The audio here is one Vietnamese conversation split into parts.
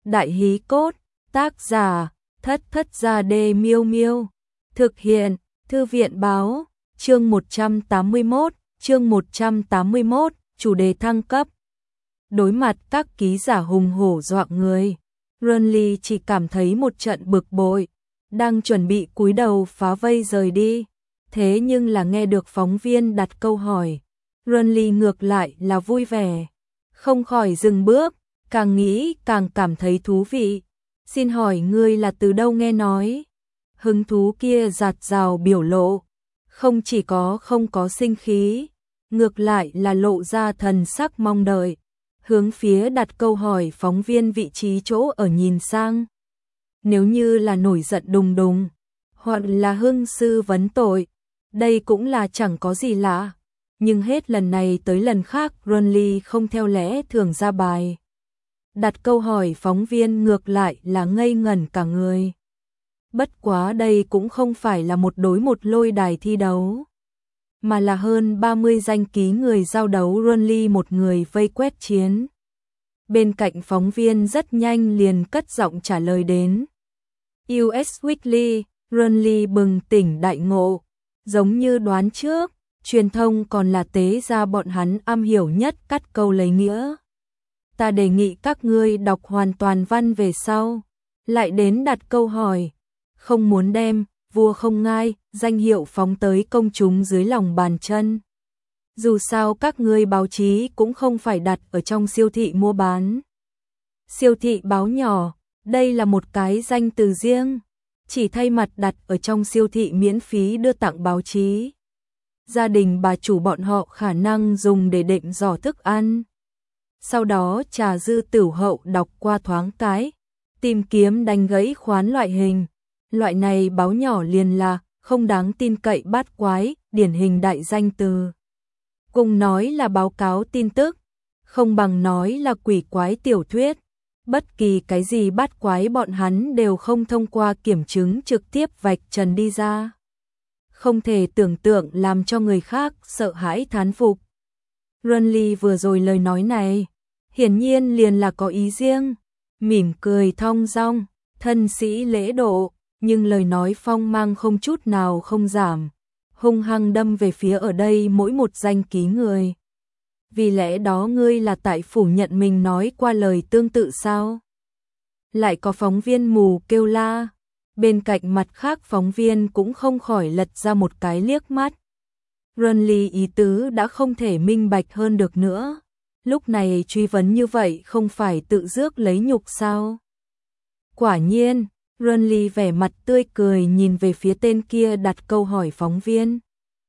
Đại hí cốt, tác giả, Thất Thất Gia Đê Miêu Miêu. Thực hiện, Thư viện báo, chương 181, chủ đề thăng cấp. Đối mặt các ký giả hùng hổ dọa người, Renly chỉ cảm thấy một trận bực bội, đang chuẩn bị cúi đầu phá vây rời đi. Thế nhưng là nghe được phóng viên đặt câu hỏi, Renly ngược lại là vui vẻ, không khỏi dừng bước, càng nghĩ càng cảm thấy thú vị. Xin hỏi ngươi là từ đâu nghe nói? Hứng thú kia dạt dào biểu lộ, không chỉ không có sinh khí, ngược lại là lộ ra thần sắc mong đợi, hướng phía đặt câu hỏi phóng viên vị trí chỗ ở nhìn sang. Nếu như là nổi giận đùng đùng, hoặc là hưng sư vấn tội, đây cũng là chẳng có gì lạ, nhưng hết lần này tới lần khác Renly không theo lẽ thường ra bài. Đặt câu hỏi phóng viên ngược lại là ngây ngẩn cả người. Bất quá đây cũng không phải là một đối một lôi đài thi đấu, mà là hơn 30 danh ký người giao đấu Renly một người vây quét chiến. Bên cạnh phóng viên rất nhanh liền cất giọng trả lời đến. US Weekly, Renly bừng tỉnh đại ngộ, giống như đoán trước, truyền thông còn là tế ra bọn hắn am hiểu nhất cắt câu lấy nghĩa. Ta đề nghị các ngươi đọc hoàn toàn văn về sau, lại đến đặt câu hỏi, không muốn đem vua không ngai danh hiệu phóng tới công chúng dưới lòng bàn chân. Dù sao các ngươi báo chí cũng không phải đặt ở trong siêu thị mua bán. Siêu thị báo nhỏ, đây là một cái danh từ riêng, chỉ thay mặt đặt ở trong siêu thị miễn phí đưa tặng báo chí. Gia đình bà chủ bọn họ khả năng dùng để đệm giỏ thức ăn. Sau đó Trà Dư Tửu Hậu đọc qua thoáng cái, tìm kiếm đánh gãy khoán loại hình. Loại này báo nhỏ liền là không đáng tin cậy bát quái, điển hình đại danh từ. Cùng nói là báo cáo tin tức, không bằng nói là quỷ quái tiểu thuyết. Bất kỳ cái gì bát quái bọn hắn đều không thông qua kiểm chứng trực tiếp vạch trần đi ra. Không thể tưởng tượng làm cho người khác sợ hãi thán phục. Renly vừa rồi lời nói này, hiển nhiên liền là có ý riêng, mỉm cười thong dong, thân sĩ lễ độ, nhưng lời nói phong mang không chút nào không giảm, hung hăng đâm về phía ở đây mỗi một danh ký người. Vì lẽ đó ngươi là tại phủ nhận mình nói qua lời tương tự sao? Lại có phóng viên mù kêu la, bên cạnh mặt khác phóng viên cũng không khỏi lật ra một cái liếc mắt. Renly ý tứ đã không thể minh bạch hơn được nữa, lúc này truy vấn như vậy không phải tự rước lấy nhục sao? Quả nhiên, Renly vẻ mặt tươi cười nhìn về phía tên kia đặt câu hỏi phóng viên.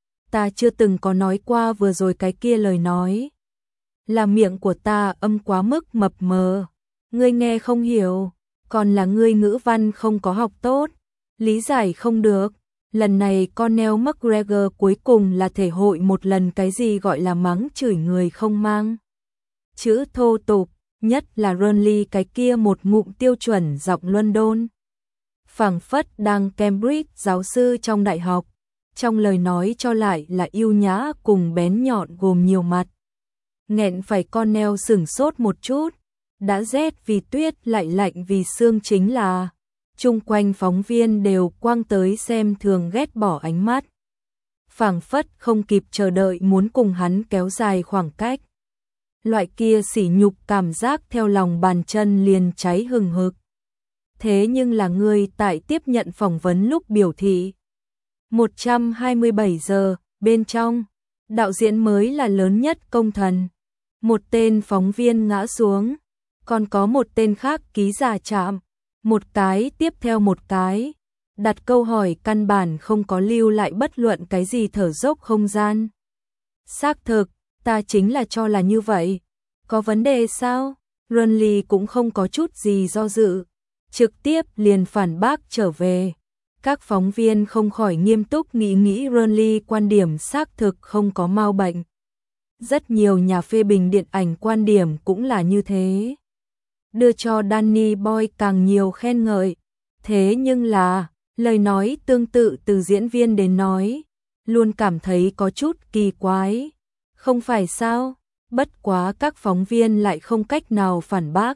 Ta chưa từng có nói qua vừa rồi cái kia lời nói. Là miệng của ta âm quá mức mập mờ. Ngươi nghe không hiểu, còn là ngươi ngữ văn không có học tốt, lý giải không được. Lần này Conor McGregor cuối cùng là thể hội một lần cái gì gọi là mắng chửi người không mang chữ thô tục, nhất là Renly cái kia một ngụm tiêu chuẩn giọng London. Phảng phất đang Cambridge giáo sư trong đại học, trong lời nói cho lại là yêu nhã cùng bén nhọn gồm nhiều mặt. Nghẹn phải Conor sửng sốt một chút, đã rét vì tuyết lại lạnh vì sương chính là, chung quanh phóng viên đều quăng tới xem thường ghét bỏ ánh mắt. Phảng phất không kịp chờ đợi muốn cùng hắn kéo dài khoảng cách. Loại kia sỉ nhục cảm giác theo lòng bàn chân liền cháy hừng hực. Thế nhưng là ngươi tại tiếp nhận phỏng vấn lúc biểu thị 127 giờ, bên trong, đạo diễn mới là lớn nhất công thần. Một tên phóng viên ngã xuống, còn có một tên khác ký giả chạm, một cái tiếp theo một cái, đặt câu hỏi căn bản không có lưu lại bất luận cái gì thở dốc không gian. Xác thực, ta chính là cho là như vậy. Có vấn đề sao? Renly cũng không có chút gì do dự, trực tiếp liền phản bác trở về. Các phóng viên không khỏi nghiêm túc nghĩ Renly quan điểm xác thực không có mau bệnh. Rất nhiều nhà phê bình điện ảnh quan điểm cũng là như thế. Đưa cho Danny Boy càng nhiều khen ngợi. Thế nhưng là, lời nói tương tự từ diễn viên đến nói, luôn cảm thấy có chút kỳ quái. Không phải sao? Bất quá các phóng viên lại không cách nào phản bác.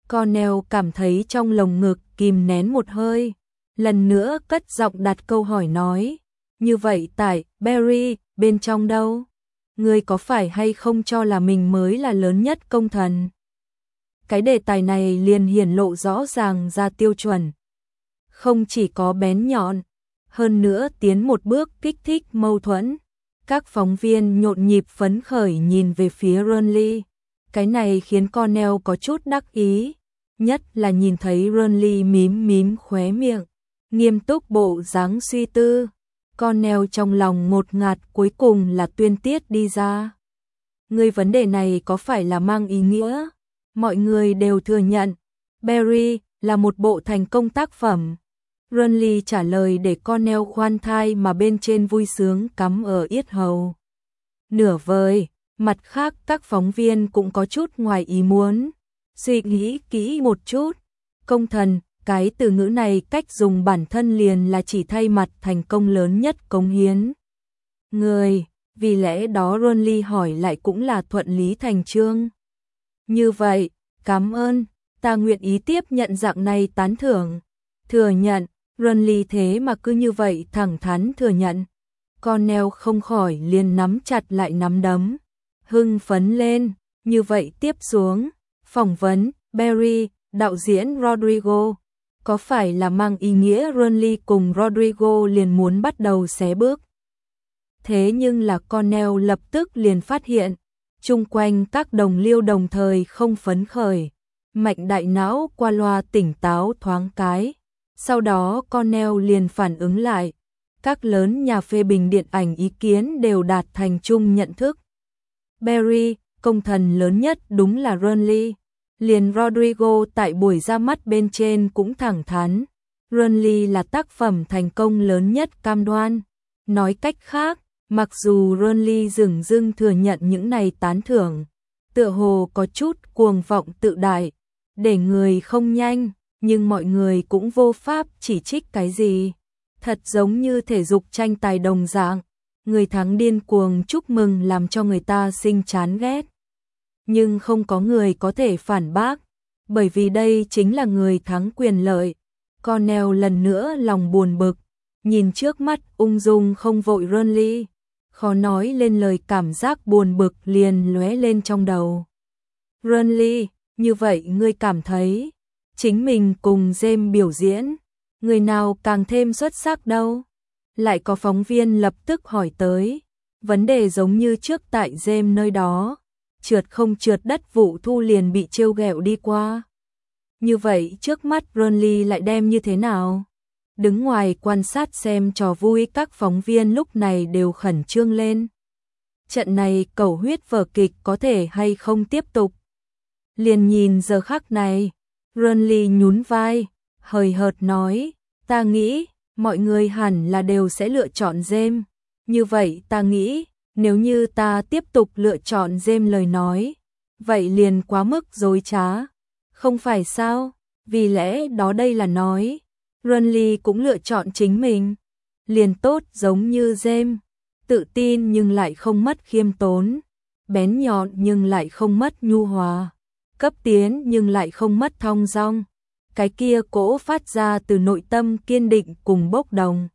Cornell cảm thấy trong lồng ngực kìm nén một hơi, lần nữa cất giọng đặt câu hỏi nói, như vậy tại Barry, bên trong đâu? Ngươi có phải hay không cho là mình mới là lớn nhất công thần? Cái đề tài này liền hiển lộ rõ ràng ra tiêu chuẩn. Không chỉ có bén nhọn, hơn nữa tiến một bước kích thích mâu thuẫn. Các phóng viên nhộn nhịp phấn khởi nhìn về phía Burnley. Cái này khiến Cornell có chút đắc ý, nhất là nhìn thấy Burnley mím mím khóe miệng, nghiêm túc bộ dáng suy tư. Cornell trong lòng ngột ngạt cuối cùng là tuyên tiết đi ra. Người vấn đề này có phải là mang ý nghĩa? Mọi người đều thừa nhận, Barry là một bộ thành công tác phẩm. Burnley trả lời để Cornell khoan thai mà bên trên vui sướng cắm ở yết hầu. Nửa vời, mặt khác các phóng viên cũng có chút ngoài ý muốn. Suy nghĩ kỹ một chút, công thần, cái từ ngữ này cách dùng bản thân liền là chỉ thay mặt thành công lớn nhất cống hiến người, vì lẽ đó Burnley hỏi lại cũng là thuận lý thành chương. Như vậy, cảm ơn, ta nguyện ý tiếp nhận dạng này tán thưởng. Thừa nhận, Burnley thế mà cứ như vậy thẳng thắn thừa nhận. Cornell không khỏi liền nắm chặt lại nắm đấm, hưng phấn lên. Như vậy tiếp xuống, phỏng vấn Barry, đạo diễn Rodrigo, có phải là mang ý nghĩa Burnley cùng Rodrigo liền muốn bắt đầu xé bước? Thế nhưng là Cornell lập tức liền phát hiện, chung quanh các đồng liêu đồng thời không phấn khởi, mạch đại não qua loa tỉnh táo thoáng cái. Sau đó Cornell liền phản ứng lại, các lớn nhà phê bình điện ảnh ý kiến đều đạt thành chung nhận thức. Barry, công thần lớn nhất đúng là Burnley. Liền Rodrigo tại buổi ra mắt bên trên cũng thẳng thắn, Burnley là tác phẩm thành công lớn nhất cam đoan. Nói cách khác, mặc dù Burnley dửng dưng thừa nhận những này tán thưởng, tựa hồ có chút cuồng vọng tự đại, để người không nhanh, nhưng mọi người cũng vô pháp chỉ trích cái gì. Thật giống như thể dục tranh tài đồng dạng, người thắng điên cuồng chúc mừng làm cho người ta sinh chán ghét. Nhưng không có người có thể phản bác, bởi vì đây chính là người thắng quyền lợi. Cornell lần nữa lòng buồn bực, nhìn trước mắt ung dung không vội Burnley, khó nói lên lời cảm giác buồn bực liền lóe lên trong đầu. Burnley, như vậy ngươi cảm thấy, chính mình cùng James biểu diễn, người nào càng thêm xuất sắc đâu? Lại có phóng viên lập tức hỏi tới, vấn đề giống như trước tại James nơi đó. Trượt không trượt đất vụ thu liền bị trêu ghẹo đi qua. Như vậy trước mắt Burnley lại đem như thế nào? Đứng ngoài quan sát xem trò vui các phóng viên lúc này đều khẩn trương lên. Trận này cầu huyết vở kịch có thể hay không tiếp tục? Liền nhìn giờ khắc này, Burnley nhún vai, hời hợt nói, ta nghĩ, mọi người hẳn là đều sẽ lựa chọn James. Như vậy ta nghĩ, nếu như ta tiếp tục lựa chọn James lời nói, vậy liền quá mức dối trá. Không phải sao? Vì lẽ đó đây là nói, Burnley cũng lựa chọn chính mình. Liền tốt giống như James, tự tin nhưng lại không mất khiêm tốn, bén nhọn nhưng lại không mất nhu hòa, cấp tiến nhưng lại không mất thong dong. Cái kia cỗ phát ra từ nội tâm kiên định cùng bốc đồng.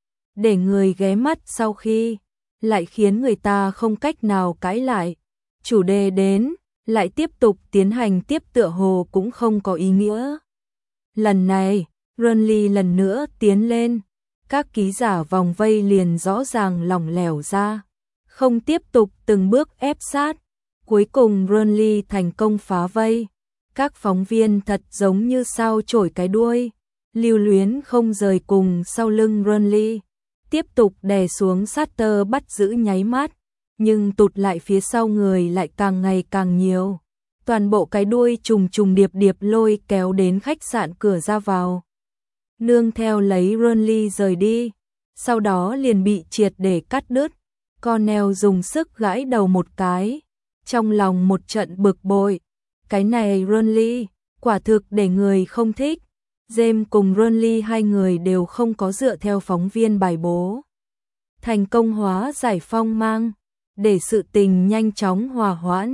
Để người ghé mắt sau khi lại khiến người ta không cách nào cãi lại. Chủ đề đến, lại tiếp tục tiến hành tiếp tựa hồ cũng không có ý nghĩa. Lần này, Burnley lần nữa tiến lên, các ký giả vòng vây liền rõ ràng lỏng lẻo ra, không tiếp tục từng bước ép sát. Cuối cùng Burnley thành công phá vây, các phóng viên thật giống như sao chổi cái đuôi, lưu luyến không rời cùng sau lưng Burnley. Tiếp tục đè xuống Sutter bắt giữ nháy mắt, nhưng tụt lại phía sau người lại càng ngày càng nhiều. Toàn bộ cái đuôi trùng trùng điệp điệp lôi kéo đến khách sạn cửa ra vào. Nương theo lấy Burnley rời đi, sau đó liền bị triệt để cắt đứt. Cornell dùng sức gãi đầu một cái, trong lòng một trận bực bội. Cái này Burnley, quả thực để người không thích. James cùng Burnley hai người đều không có dựa theo phóng viên bài bố. Thành công hóa giải phong mang, để sự tình nhanh chóng hòa hoãn.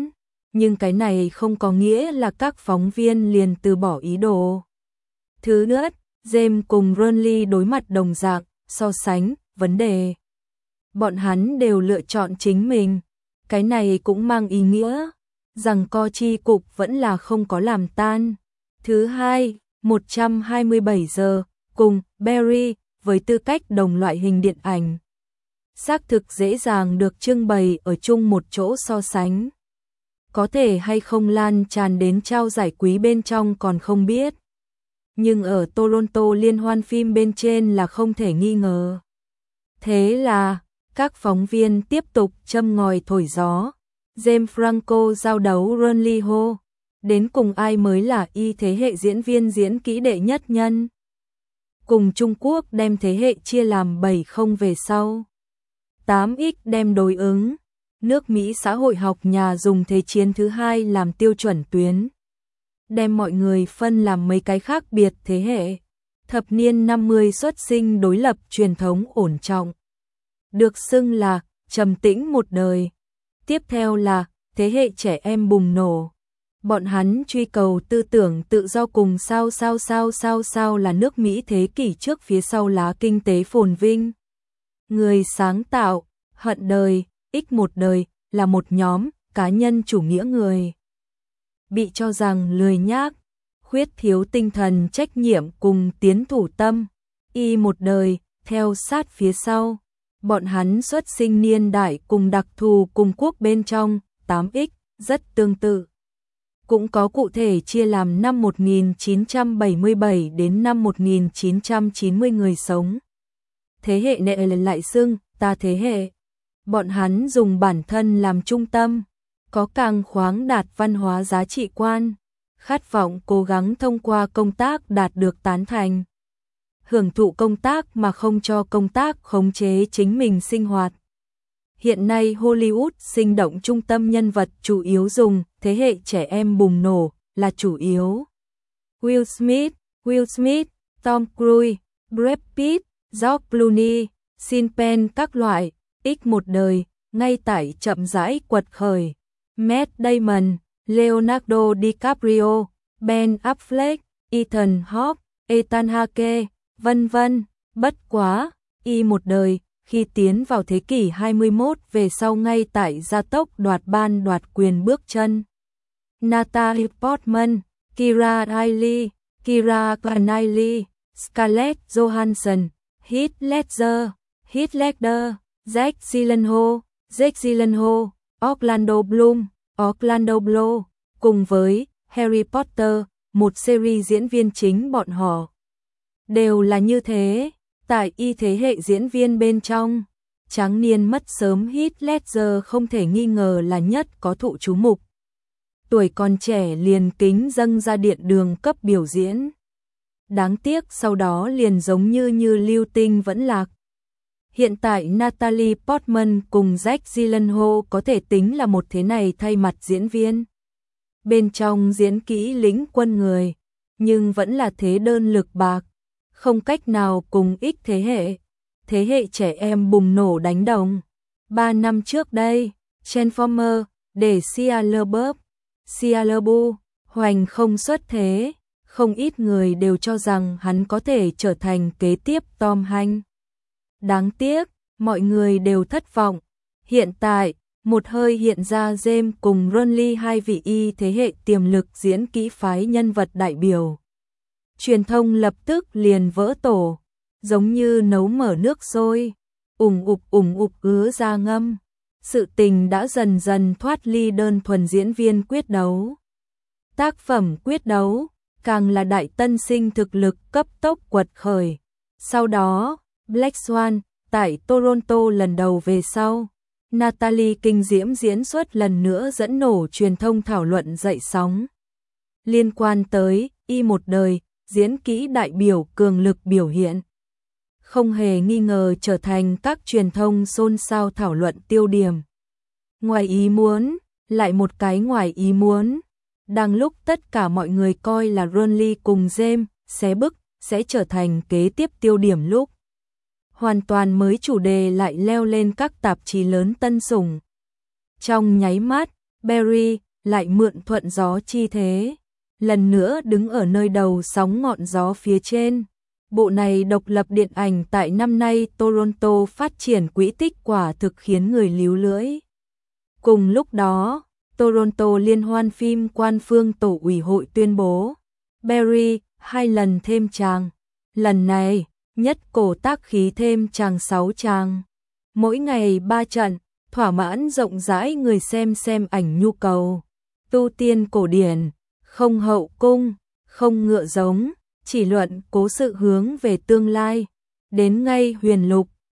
nhưng cái này không có nghĩa là các phóng viên liền từ bỏ ý đồ. Thứ nữa, James cùng Ronly đối mặt đồng dạng, so sánh, vấn đề. Bọn hắn đều lựa chọn chính mình. Cái này cũng mang ý nghĩa rằng co chi cục vẫn là không có làm tan. Thứ hai, 127 giờ, cùng Barry, với tư cách đồng loại hình điện ảnh. Xác thực dễ dàng được trưng bày ở chung một chỗ so sánh. Có thể hay không lan tràn đến trao giải quý bên trong còn không biết. Nhưng ở Toronto liên hoan phim bên trên là không thể nghi ngờ. Thế là, các phóng viên tiếp tục châm ngòi thổi gió. James Franco giao đấu Ronly Ho. Đến cùng ai mới là y thế hệ diễn viên diễn kỹ đệ nhất nhân. Cùng Trung Quốc đem thế hệ chia làm 7-0 về sau. 8X đem đối ứng. Nước Mỹ xã hội học nhà dùng thế chiến thứ hai làm tiêu chuẩn tuyến. Đem mọi người phân làm mấy cái khác biệt thế hệ. Thập niên 50 xuất sinh đối lập truyền thống ổn trọng. Được xưng là trầm tĩnh một đời. Tiếp theo là thế hệ trẻ em bùng nổ. Bọn hắn truy cầu tư tưởng tự do cùng sao là nước Mỹ thế kỷ trước phía sau lá kinh tế phồn vinh. Người sáng tạo, hận đời, ích một đời là một nhóm cá nhân chủ nghĩa người. Bị cho rằng lười nhác, khuyết thiếu tinh thần trách nhiệm cùng tiến thủ tâm, y một đời, theo sát phía sau. Bọn hắn xuất sinh niên đại cùng đặc thù cùng quốc bên trong, 8X, rất tương tự. Cũng có cụ thể chia làm năm 1977 đến năm 1990 người sống. Thế hệ này lại xưng, ta thế hệ. Bọn hắn dùng bản thân làm trung tâm, có càng khoáng đạt văn hóa giá trị quan, khát vọng cố gắng thông qua công tác đạt được tán thành. Hưởng thụ công tác mà không cho công tác khống chế chính mình sinh hoạt. Hiện nay Hollywood sinh động trung tâm nhân vật chủ yếu dùng thế hệ trẻ em bùng nổ là chủ yếu. Will Smith, Tom Cruise, Brad Pitt, George Clooney, Sean Penn các loại, X một đời, ngay tại chậm rãi quật khởi. Matt Damon, Leonardo DiCaprio, Ben Affleck, Ethan Hawke, Ethan Hawke, vân vân. Bất quá, y một đời, khi tiến vào thế kỷ 21 về sau ngay tại gia tốc đoạt ban đoạt quyền bước chân. Natalie Portman, Keira Knightley, Scarlett Johansson, Heath Ledger, Jake Gyllenhaal, Orlando Bloom, cùng với Harry Potter, một series diễn viên chính bọn họ. Đều là như thế, tại y thế hệ diễn viên bên trong, tráng niên mất sớm Heath Ledger không thể nghi ngờ là nhất có thụ chú mục. Tuổi còn trẻ liền kính dâng ra điện đường cấp biểu diễn. Đáng tiếc sau đó liền giống như lưu tinh vẫn lạc. Hiện tại Natalie Portman cùng Jake Gyllenhaal có thể tính là một thế này thay mặt diễn viên. Bên trong diễn kỹ lĩnh quân người, nhưng vẫn là thế đơn lực bạc, không cách nào cùng ích thế hệ trẻ em bùng nổ đánh đồng. 3 năm trước đây, Transformer, để Shia LaBeouf, hoành không xuất thế, không ít người đều cho rằng hắn có thể trở thành kế tiếp Tom Hanks. Đáng tiếc, mọi người đều thất vọng. Hiện tại, một hơi hiện ra James cùng Ronly hai vị y thế hệ tiềm lực diễn kỹ phái nhân vật đại biểu. Truyền thông lập tức liền vỡ tổ, giống như nấu mở nước sôi, ủng ục ứa ra ngâm. Sự tình đã dần dần thoát ly đơn thuần diễn viên quyết đấu. Tác phẩm quyết đấu, càng là đại tân sinh thực lực cấp tốc quật khởi. Sau đó, Black Swan, tại Toronto lần đầu về sau, Natalie kinh diễm diễn xuất lần nữa dẫn nổ truyền thông thảo luận dậy sóng. Liên quan tới y một đời, diễn kỹ đại biểu cường lực biểu hiện. Không hề nghi ngờ trở thành các truyền thông xôn xao thảo luận tiêu điểm. Ngoài ý muốn, lại một cái ngoài ý muốn. Đang lúc tất cả mọi người coi là Ronly cùng James xé bức sẽ trở thành kế tiếp tiêu điểm lúc. Hoàn toàn mới chủ đề lại leo lên các tạp chí lớn tân sủng. Trong nháy mắt, Barry, lại mượn thuận gió chi thế, lần nữa đứng ở nơi đầu sóng ngọn gió phía trên. Bộ này độc lập điện ảnh tại năm nay Toronto phát triển quỹ tích quả thực khiến người líu lưỡi. Cùng lúc đó, Toronto Liên hoan phim Quan phương Tổ ủy hội tuyên bố, Barry 2 lần thêm tràng. Lần này, nhất cổ tác khí thêm tràng 6 tràng. Mỗi ngày 3 trận, thỏa mãn rộng rãi người xem ảnh nhu cầu. Tu tiên cổ điển, không hậu cung, không ngựa giống, chỉ luận cố sự hướng về tương lai. Đến ngay huyền lục,